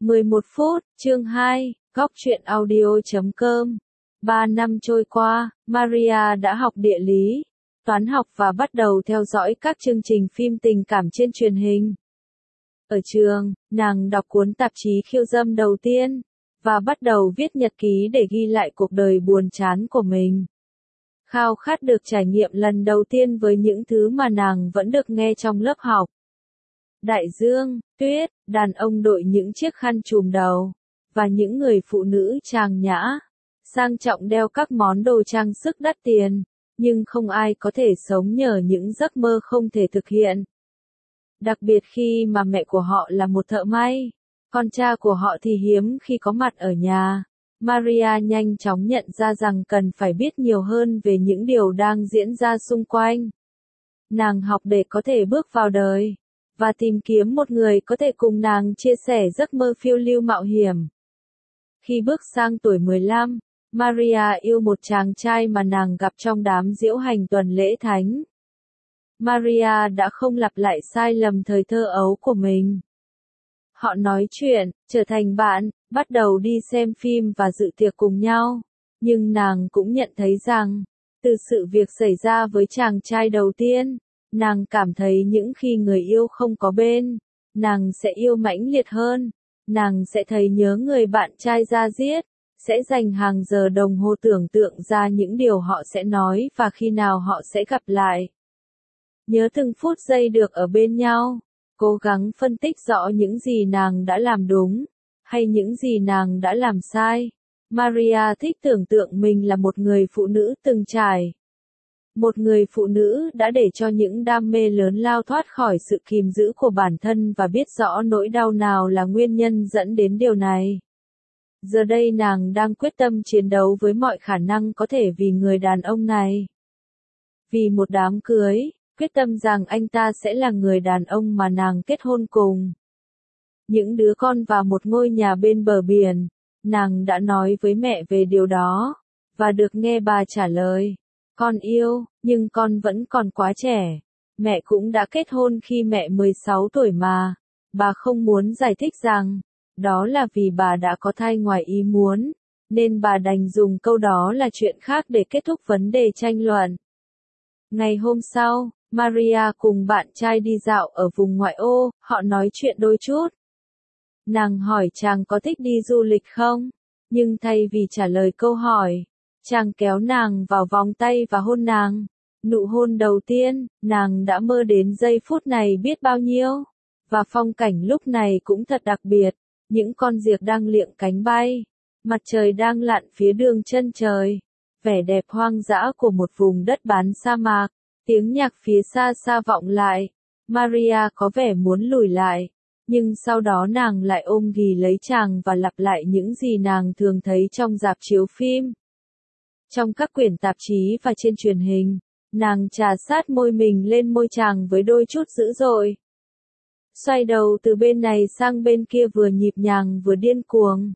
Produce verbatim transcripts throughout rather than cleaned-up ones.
mười một phút, chương hai, góc truyện audio chấm com. Ba năm trôi qua, Maria đã học địa lý, toán học và bắt đầu theo dõi các chương trình phim tình cảm trên truyền hình. Ở trường, nàng đọc cuốn tạp chí khiêu dâm đầu tiên, và bắt đầu viết nhật ký để ghi lại cuộc đời buồn chán của mình. Khao khát được trải nghiệm lần đầu tiên với những thứ mà nàng vẫn được nghe trong lớp học. Đại dương, tuyết, đàn ông đội những chiếc khăn trùm đầu, và những người phụ nữ trang nhã, sang trọng đeo các món đồ trang sức đắt tiền, nhưng không ai có thể sống nhờ những giấc mơ không thể thực hiện. Đặc biệt khi mà mẹ của họ là một thợ may, con cha của họ thì hiếm khi có mặt ở nhà. Maria nhanh chóng nhận ra rằng cần phải biết nhiều hơn về những điều đang diễn ra xung quanh. Nàng học để có thể bước vào đời, và tìm kiếm một người có thể cùng nàng chia sẻ giấc mơ phiêu lưu mạo hiểm. Khi bước sang tuổi mười lăm, Maria yêu một chàng trai mà nàng gặp trong đám diễu hành tuần lễ thánh. Maria đã không lặp lại sai lầm thời thơ ấu của mình. Họ nói chuyện, trở thành bạn, bắt đầu đi xem phim và dự tiệc cùng nhau. Nhưng nàng cũng nhận thấy rằng, từ sự việc xảy ra với chàng trai đầu tiên, nàng cảm thấy những khi người yêu không có bên, nàng sẽ yêu mãnh liệt hơn. Nàng sẽ thấy nhớ người bạn trai da diết, sẽ dành hàng giờ đồng hồ tưởng tượng ra những điều họ sẽ nói và khi nào họ sẽ gặp lại. Nhớ từng phút giây được ở bên nhau, cố gắng phân tích rõ những gì nàng đã làm đúng, hay những gì nàng đã làm sai. Maria thích tưởng tượng mình là một người phụ nữ từng trải. Một người phụ nữ đã để cho những đam mê lớn lao thoát khỏi sự kìm giữ của bản thân và biết rõ nỗi đau nào là nguyên nhân dẫn đến điều này. Giờ đây nàng đang quyết tâm chiến đấu với mọi khả năng có thể vì người đàn ông này. Vì một đám cưới, quyết tâm rằng anh ta sẽ là người đàn ông mà nàng kết hôn cùng. Những đứa con vào một ngôi nhà bên bờ biển, nàng đã nói với mẹ về điều đó, và được nghe bà trả lời. Con yêu, nhưng con vẫn còn quá trẻ. Mẹ cũng đã kết hôn khi mẹ mười sáu tuổi mà. Bà không muốn giải thích rằng, đó là vì bà đã có thai ngoài ý muốn, nên bà đành dùng câu đó là chuyện khác để kết thúc vấn đề tranh luận. Ngày hôm sau, Maria cùng bạn trai đi dạo ở vùng ngoại ô, họ nói chuyện đôi chút. Nàng hỏi chàng có thích đi du lịch không? Nhưng thay vì trả lời câu hỏi, chàng kéo nàng vào vòng tay và hôn nàng. Nụ hôn đầu tiên, nàng đã mơ đến giây phút này biết bao nhiêu. Và phong cảnh lúc này cũng thật đặc biệt. Những con diệc đang liệng cánh bay. Mặt trời đang lặn phía đường chân trời. Vẻ đẹp hoang dã của một vùng đất bán sa mạc. Tiếng nhạc phía xa xa vọng lại. Maria có vẻ muốn lùi lại. Nhưng sau đó nàng lại ôm ghì lấy chàng và lặp lại những gì nàng thường thấy trong rạp chiếu phim. Trong các quyển tạp chí và trên truyền hình, nàng trà sát môi mình lên môi chàng với đôi chút dữ dội. Xoay đầu từ bên này sang bên kia vừa nhịp nhàng vừa điên cuồng.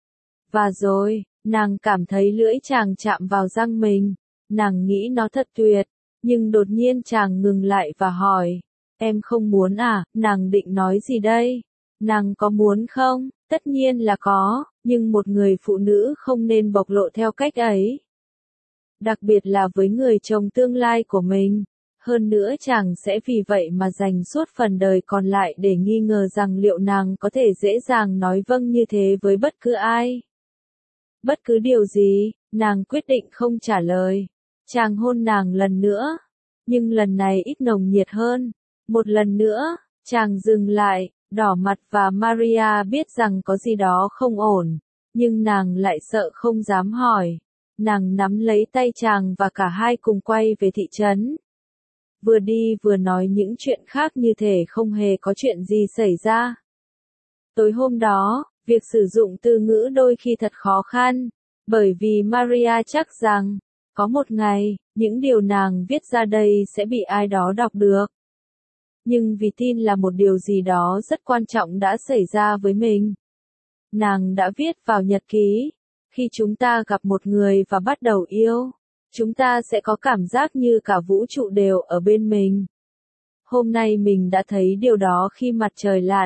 Và rồi, nàng cảm thấy lưỡi chàng chạm vào răng mình. Nàng nghĩ nó thật tuyệt, nhưng đột nhiên chàng ngừng lại và hỏi, em không muốn à? Nàng định nói gì đây? Nàng có muốn không? Tất nhiên là có, nhưng một người phụ nữ không nên bộc lộ theo cách ấy. Đặc biệt là với người chồng tương lai của mình. Hơn nữa chàng sẽ vì vậy mà dành suốt phần đời còn lại để nghi ngờ rằng liệu nàng có thể dễ dàng nói vâng như thế với bất cứ ai. Bất cứ điều gì, nàng quyết định không trả lời. Chàng hôn nàng lần nữa, nhưng lần này ít nồng nhiệt hơn. Một lần nữa, chàng dừng lại, đỏ mặt và Maria biết rằng có gì đó không ổn, nhưng nàng lại sợ không dám hỏi. Nàng nắm lấy tay chàng và cả hai cùng quay về thị trấn. Vừa đi vừa nói những chuyện khác như thể không hề có chuyện gì xảy ra. Tối hôm đó, việc sử dụng từ ngữ đôi khi thật khó khăn, bởi vì Maria chắc rằng, có một ngày, những điều nàng viết ra đây sẽ bị ai đó đọc được. Nhưng vì tin là một điều gì đó rất quan trọng đã xảy ra với mình. Nàng đã viết vào nhật ký. Khi chúng ta gặp một người và bắt đầu yêu, chúng ta sẽ có cảm giác như cả vũ trụ đều ở bên mình. Hôm nay mình đã thấy điều đó khi mặt trời lặn,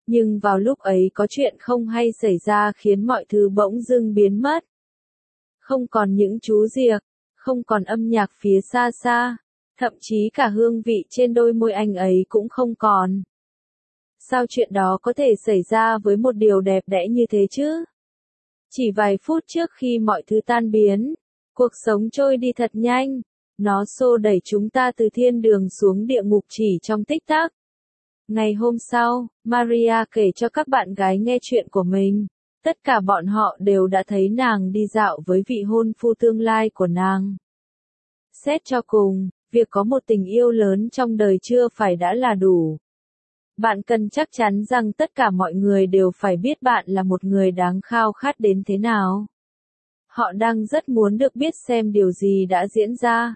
Nhưng vào lúc ấy có chuyện không hay xảy ra khiến mọi thứ bỗng dưng biến mất. Không còn những chú diệc, không còn âm nhạc phía xa xa, thậm chí cả hương vị trên đôi môi anh ấy cũng không còn. Sao chuyện đó có thể xảy ra với một điều đẹp đẽ như thế chứ? Chỉ vài phút trước khi mọi thứ tan biến, cuộc sống trôi đi thật nhanh, nó xô đẩy chúng ta từ thiên đường xuống địa ngục chỉ trong tích tắc. Ngày hôm sau, Maria kể cho các bạn gái nghe chuyện của mình. Tất cả bọn họ đều đã thấy nàng đi dạo với vị hôn phu tương lai của nàng. Xét cho cùng, việc có một tình yêu lớn trong đời chưa phải đã là đủ. Bạn cần chắc chắn rằng tất cả mọi người đều phải biết bạn là một người đáng khao khát đến thế nào. Họ đang rất muốn được biết xem điều gì đã diễn ra.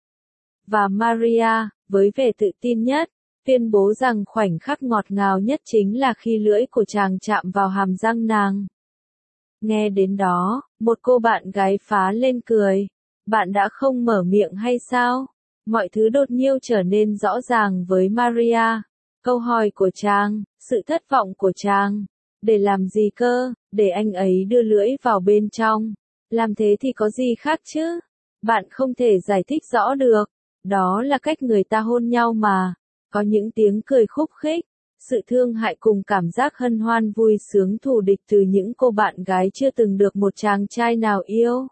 Và Maria, với vẻ tự tin nhất, tuyên bố rằng khoảnh khắc ngọt ngào nhất chính là khi lưỡi của chàng chạm vào hàm răng nàng. Nghe đến đó, một cô bạn gái phá lên cười. Bạn đã không mở miệng hay sao? Mọi thứ đột nhiên trở nên rõ ràng với Maria. Câu hỏi của chàng, sự thất vọng của chàng. Để làm gì cơ? Để anh ấy đưa lưỡi vào bên trong. Làm thế thì có gì khác chứ? Bạn không thể giải thích rõ được. Đó là cách người ta hôn nhau mà. Có những tiếng cười khúc khích, sự thương hại cùng cảm giác hân hoan vui sướng thù địch từ những cô bạn gái chưa từng được một chàng trai nào yêu.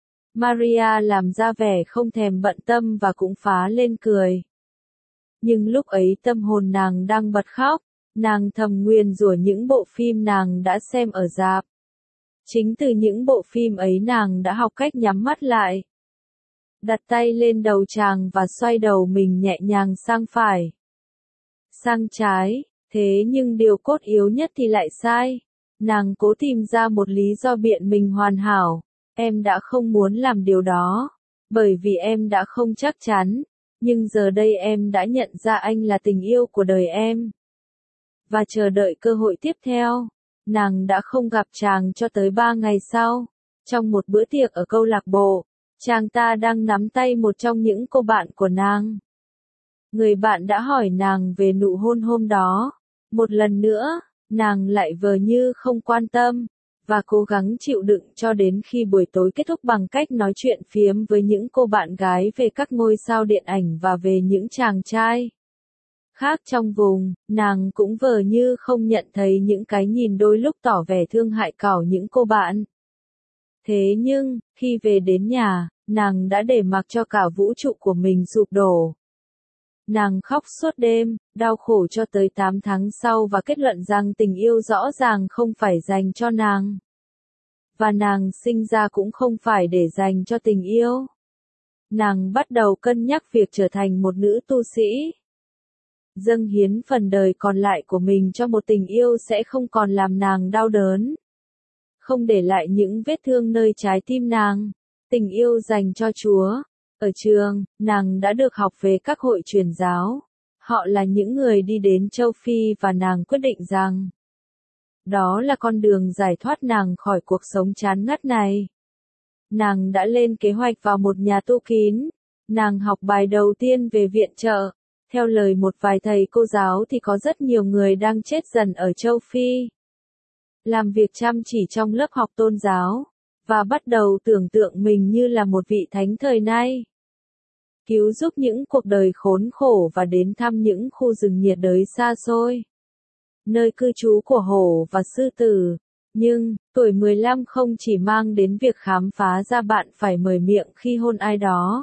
Maria làm ra vẻ không thèm bận tâm và cũng phá lên cười. Nhưng lúc ấy tâm hồn nàng đang bật khóc, nàng thầm nguyền rủa những bộ phim nàng đã xem ở rạp. Chính từ những bộ phim ấy nàng đã học cách nhắm mắt lại. Đặt tay lên đầu chàng và xoay đầu mình nhẹ nhàng sang phải. Sang trái, thế nhưng điều cốt yếu nhất thì lại sai. Nàng cố tìm ra một lý do biện mình hoàn hảo. Em đã không muốn làm điều đó, bởi vì em đã không chắc chắn, nhưng giờ đây em đã nhận ra anh là tình yêu của đời em. Và chờ đợi cơ hội tiếp theo, nàng đã không gặp chàng cho tới ba ngày sau. Trong một bữa tiệc ở câu lạc bộ, chàng ta đang nắm tay một trong những cô bạn của nàng. Người bạn đã hỏi nàng về nụ hôn hôm đó. Một lần nữa, nàng lại vờ như không quan tâm, và cố gắng chịu đựng cho đến khi buổi tối kết thúc bằng cách nói chuyện phiếm với những cô bạn gái về các ngôi sao điện ảnh và về những chàng trai khác trong vùng. Nàng cũng vờ như không nhận thấy những cái nhìn đôi lúc tỏ vẻ thương hại cỏ những cô bạn. Thế nhưng, khi về đến nhà, nàng đã để mặc cho cả vũ trụ của mình sụp đổ. Nàng khóc suốt đêm, đau khổ cho tới tám tháng sau và kết luận rằng tình yêu rõ ràng không phải dành cho nàng. Và nàng sinh ra cũng không phải để dành cho tình yêu. Nàng bắt đầu cân nhắc việc trở thành một nữ tu sĩ. Dâng hiến phần đời còn lại của mình cho một tình yêu sẽ không còn làm nàng đau đớn. Không để lại những vết thương nơi trái tim nàng. Tình yêu dành cho Chúa. Ở trường, nàng đã được học về các hội truyền giáo. Họ là những người đi đến châu Phi và nàng quyết định rằng đó là con đường giải thoát nàng khỏi cuộc sống chán ngắt này. Nàng đã lên kế hoạch vào một nhà tu kín. Nàng học bài đầu tiên về viện trợ. Theo lời một vài thầy cô giáo thì có rất nhiều người đang chết dần ở châu Phi. Làm việc chăm chỉ trong lớp học tôn giáo, và bắt đầu tưởng tượng mình như là một vị thánh thời nay. Cứu giúp những cuộc đời khốn khổ và đến thăm những khu rừng nhiệt đới xa xôi. Nơi cư trú của hổ và sư tử. Nhưng, tuổi mười lăm không chỉ mang đến việc khám phá ra bạn phải mở miệng khi hôn ai đó.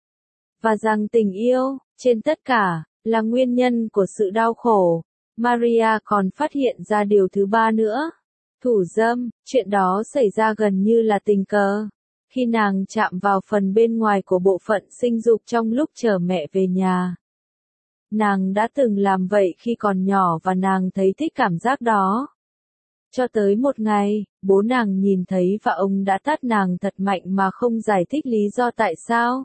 Và rằng tình yêu, trên tất cả, là nguyên nhân của sự đau khổ. Maria còn phát hiện ra điều thứ ba nữa. Thủ dâm, chuyện đó xảy ra gần như là tình cờ. Khi nàng chạm vào phần bên ngoài của bộ phận sinh dục trong lúc chở mẹ về nhà. Nàng đã từng làm vậy khi còn nhỏ và nàng thấy thích cảm giác đó. Cho tới một ngày, bố nàng nhìn thấy và ông đã tát nàng thật mạnh mà không giải thích lý do tại sao.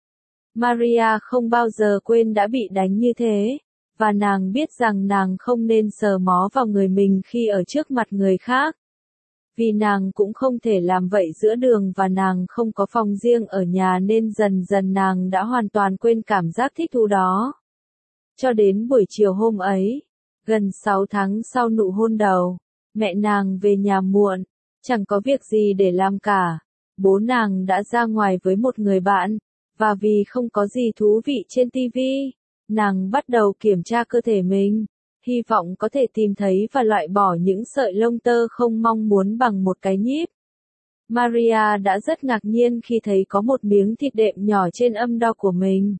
Maria không bao giờ quên đã bị đánh như thế, và nàng biết rằng nàng không nên sờ mó vào người mình khi ở trước mặt người khác. Vì nàng cũng không thể làm vậy giữa đường và nàng không có phòng riêng ở nhà nên dần dần nàng đã hoàn toàn quên cảm giác thích thú đó. Cho đến buổi chiều hôm ấy, Gần sáu tháng sau nụ hôn đầu, mẹ nàng về nhà muộn, chẳng có việc gì để làm cả. Bố nàng đã ra ngoài với một người bạn, và vì không có gì thú vị trên ti vi, nàng bắt đầu kiểm tra cơ thể mình, hy vọng có thể tìm thấy và loại bỏ những sợi lông tơ không mong muốn bằng một cái nhíp. Maria đã rất ngạc nhiên khi thấy có một miếng thịt đệm nhỏ trên âm đạo của mình.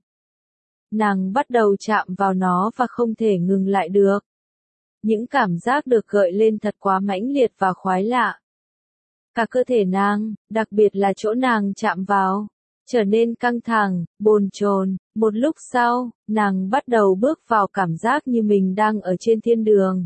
Nàng bắt đầu chạm vào nó và không thể ngừng lại được. Những cảm giác được gợi lên thật quá mãnh liệt và khoái lạ. Cả cơ thể nàng, đặc biệt là chỗ nàng chạm vào, trở nên căng thẳng, bồn chồn. Một lúc sau, nàng bắt đầu bước vào cảm giác như mình đang ở trên thiên đường.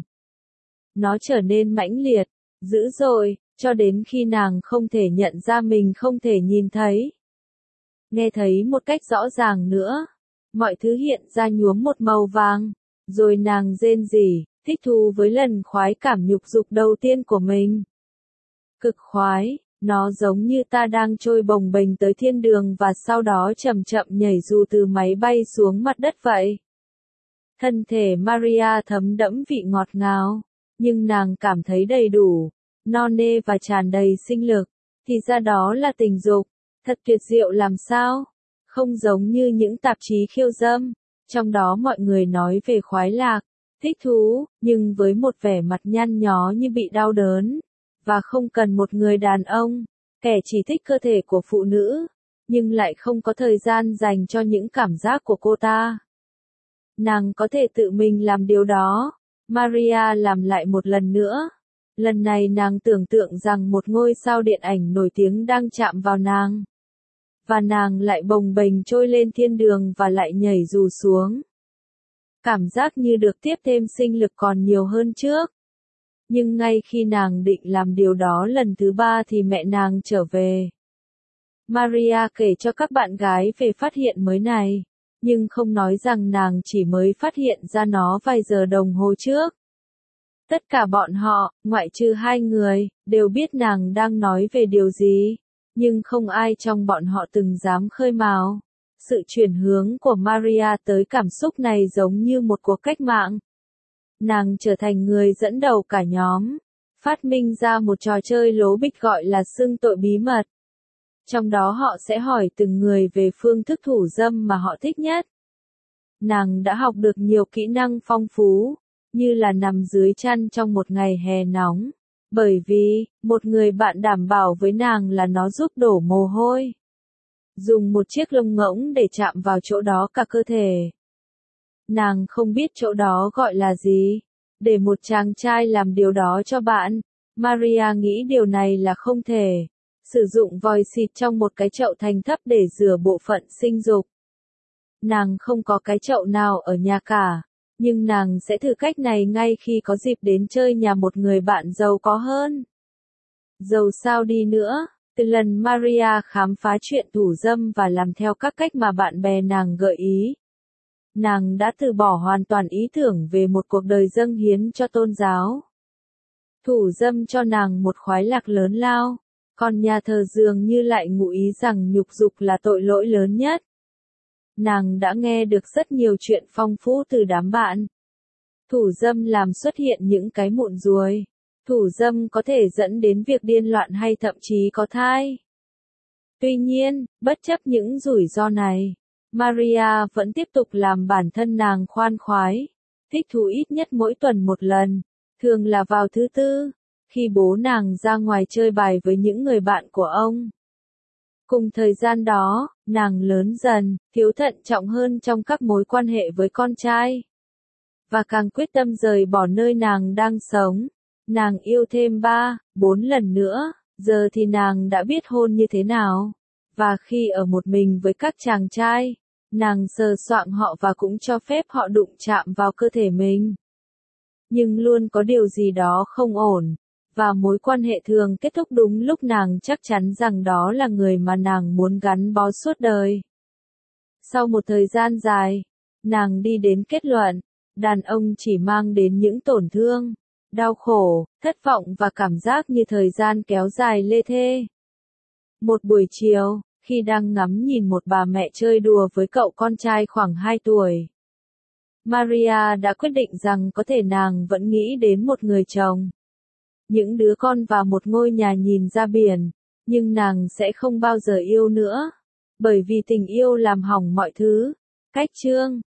Nó trở nên mãnh liệt, dữ dội, cho đến khi nàng không thể nhận ra mình không thể nhìn thấy. Nghe thấy một cách rõ ràng nữa. Mọi thứ hiện ra nhuốm một màu vàng. Rồi nàng rên rỉ, thích thú với lần khoái cảm nhục dục đầu tiên của mình. Cực khoái, nó giống như ta đang trôi bồng bềnh tới thiên đường và sau đó chậm chậm nhảy dù từ máy bay xuống mặt đất vậy. Thân thể Maria thấm đẫm vị ngọt ngào, nhưng nàng cảm thấy đầy đủ, no nê và tràn đầy sinh lực. Thì ra đó là tình dục, thật tuyệt diệu làm sao? Không giống như những tạp chí khiêu dâm, trong đó mọi người nói về khoái lạc, thích thú, nhưng với một vẻ mặt nhăn nhó như bị đau đớn, và không cần một người đàn ông, kẻ chỉ thích cơ thể của phụ nữ, nhưng lại không có thời gian dành cho những cảm giác của cô ta. Nàng có thể tự mình làm điều đó. Maria làm lại một lần nữa. Lần này nàng tưởng tượng rằng một ngôi sao điện ảnh nổi tiếng đang chạm vào nàng. Và nàng lại bồng bềnh trôi lên thiên đường và lại nhảy dù xuống. Cảm giác như được tiếp thêm sinh lực còn nhiều hơn trước. Nhưng ngay khi nàng định làm điều đó lần thứ ba thì mẹ nàng trở về. Maria kể cho các bạn gái về phát hiện mới này, nhưng không nói rằng nàng chỉ mới phát hiện ra nó vài giờ đồng hồ trước. Tất cả bọn họ, ngoại trừ hai người, đều biết nàng đang nói về điều gì, nhưng không ai trong bọn họ từng dám khơi mào. Sự chuyển hướng của Maria tới cảm xúc này giống như một cuộc cách mạng. Nàng trở thành người dẫn đầu cả nhóm, phát minh ra một trò chơi lố bịch gọi là xưng tội bí mật. Trong đó họ sẽ hỏi từng người về phương thức thủ dâm mà họ thích nhất. Nàng đã học được nhiều kỹ năng phong phú, như là nằm dưới chăn trong một ngày hè nóng, bởi vì, một người bạn đảm bảo với nàng là nó giúp đổ mồ hôi. Dùng một chiếc lông ngỗng để chạm vào chỗ đó cả cơ thể. Nàng không biết chỗ đó gọi là gì. Để một chàng trai làm điều đó cho bạn, Maria nghĩ điều này là không thể. Sử dụng vòi xịt trong một cái chậu thành thấp để rửa bộ phận sinh dục. Nàng không có cái chậu nào ở nhà cả, nhưng nàng sẽ thử cách này ngay khi có dịp đến chơi nhà một người bạn giàu có hơn. Dầu sao đi nữa, từ lần Maria khám phá chuyện thủ dâm và làm theo các cách mà bạn bè nàng gợi ý, nàng đã từ bỏ hoàn toàn ý tưởng về một cuộc đời dâng hiến cho tôn giáo. Thủ dâm cho nàng một khoái lạc lớn lao, còn nhà thờ dường như lại ngụ ý rằng nhục dục là tội lỗi lớn nhất. Nàng đã nghe được rất nhiều chuyện phong phú từ đám bạn. Thủ dâm làm xuất hiện những cái mụn ruồi. Thủ dâm có thể dẫn đến việc điên loạn hay thậm chí có thai. Tuy nhiên, bất chấp những rủi ro này, Maria vẫn tiếp tục làm bản thân nàng khoan khoái, thích thú ít nhất mỗi tuần một lần, thường là vào thứ tư, khi bố nàng ra ngoài chơi bài với những người bạn của ông. Cùng thời gian đó, nàng lớn dần, thiếu thận trọng hơn trong các mối quan hệ với con trai. Và càng quyết tâm rời bỏ nơi nàng đang sống. Nàng yêu thêm ba, bốn lần nữa, giờ thì nàng đã biết hôn như thế nào. Và khi ở một mình với các chàng trai, nàng sờ soạng họ và cũng cho phép họ đụng chạm vào cơ thể mình. Nhưng luôn có điều gì đó không ổn. Và mối quan hệ thường kết thúc đúng lúc nàng chắc chắn rằng đó là người mà nàng muốn gắn bó suốt đời. Sau một thời gian dài, nàng đi đến kết luận, đàn ông chỉ mang đến những tổn thương, đau khổ, thất vọng và cảm giác như thời gian kéo dài lê thê. Một buổi chiều, khi đang ngắm nhìn một bà mẹ chơi đùa với cậu con trai khoảng hai tuổi, Maria đã quyết định rằng có thể nàng vẫn nghĩ đến một người chồng, những đứa con và một ngôi nhà nhìn ra biển, nhưng nàng sẽ không bao giờ yêu nữa, bởi vì tình yêu làm hỏng mọi thứ. Cách chương